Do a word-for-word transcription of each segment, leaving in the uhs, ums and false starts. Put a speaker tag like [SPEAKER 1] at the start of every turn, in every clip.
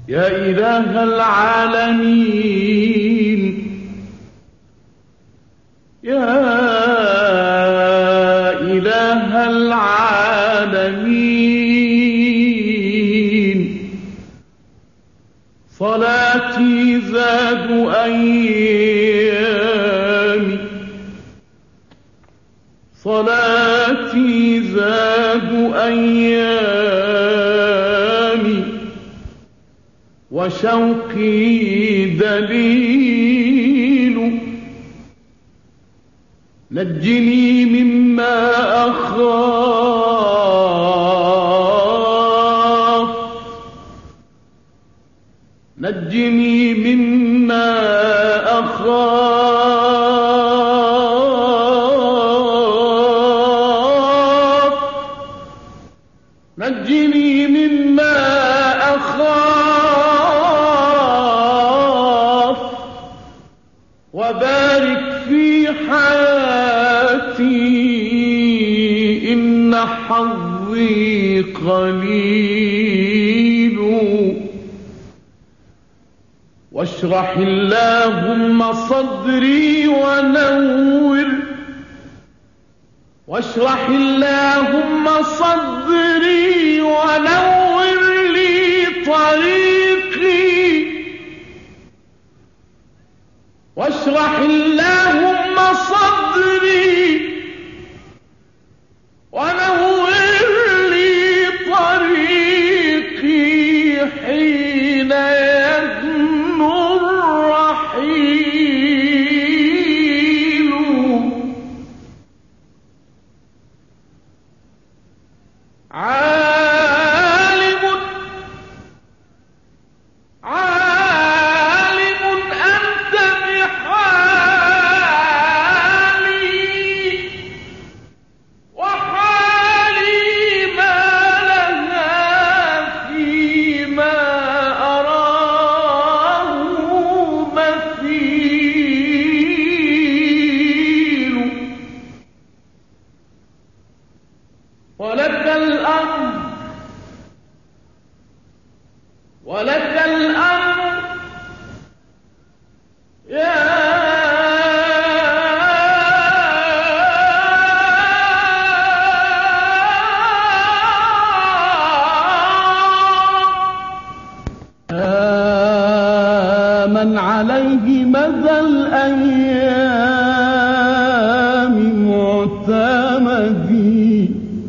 [SPEAKER 1] يا إله العالمين يا إله العالمين صلاتي زاد أيامي صلاتي زاد أيامي وشوقي دليل نجني مما أخاف نجني مما أخاف نجني مما أخاف وبارك في حياتي إن حظي قليل واشرح اللهم صدري ونور واشرح اللهم صدري ونور لي طريقي واشرح اللهم صدري ونور لي طريقي حين يدنو الرحيل عالم عالم أنت بحالي وحالي ما لها فيما أراه مثيل ولك الأمر ولك الأمر يا من عليه مدى الأيام معتمدي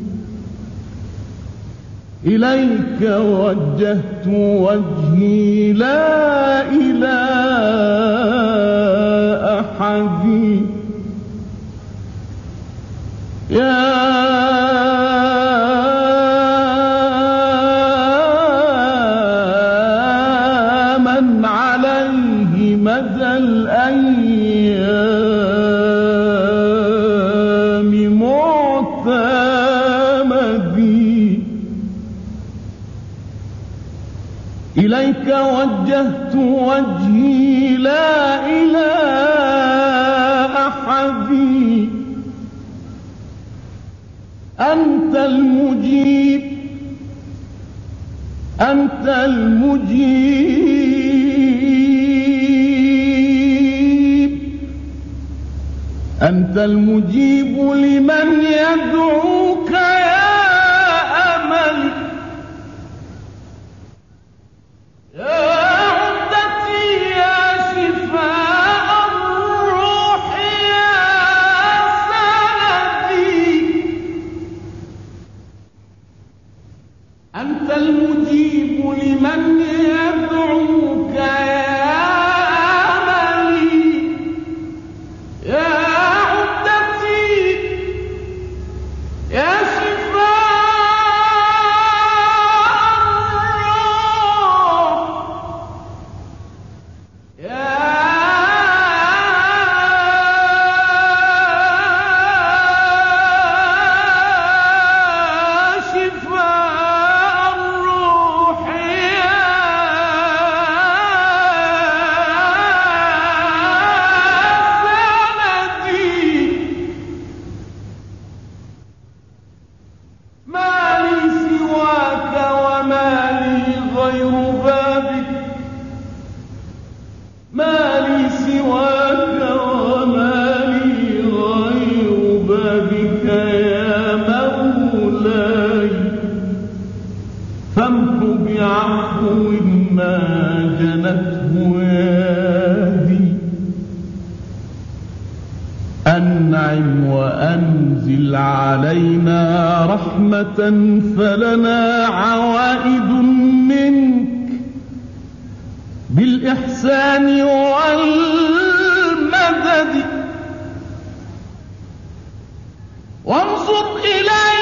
[SPEAKER 1] إليك وجهت وجهي لا إلى أحد يا من عليه مدى الأيام معتمدي إليك وجهت وجهي لا إلى أحد أنت المجيب أنت المجيب أنت المجيب لمن يدعوك يا أمل يا عدتي يا شفاء الروح يا سندي أنت المجيب لمن يدعوك يا أملي يا عدتي يا بعفو ما جنته يدي أنعم وأنزل علينا رحمة فلنا عوائد منك بالإحسان والمدد وانصر إلينا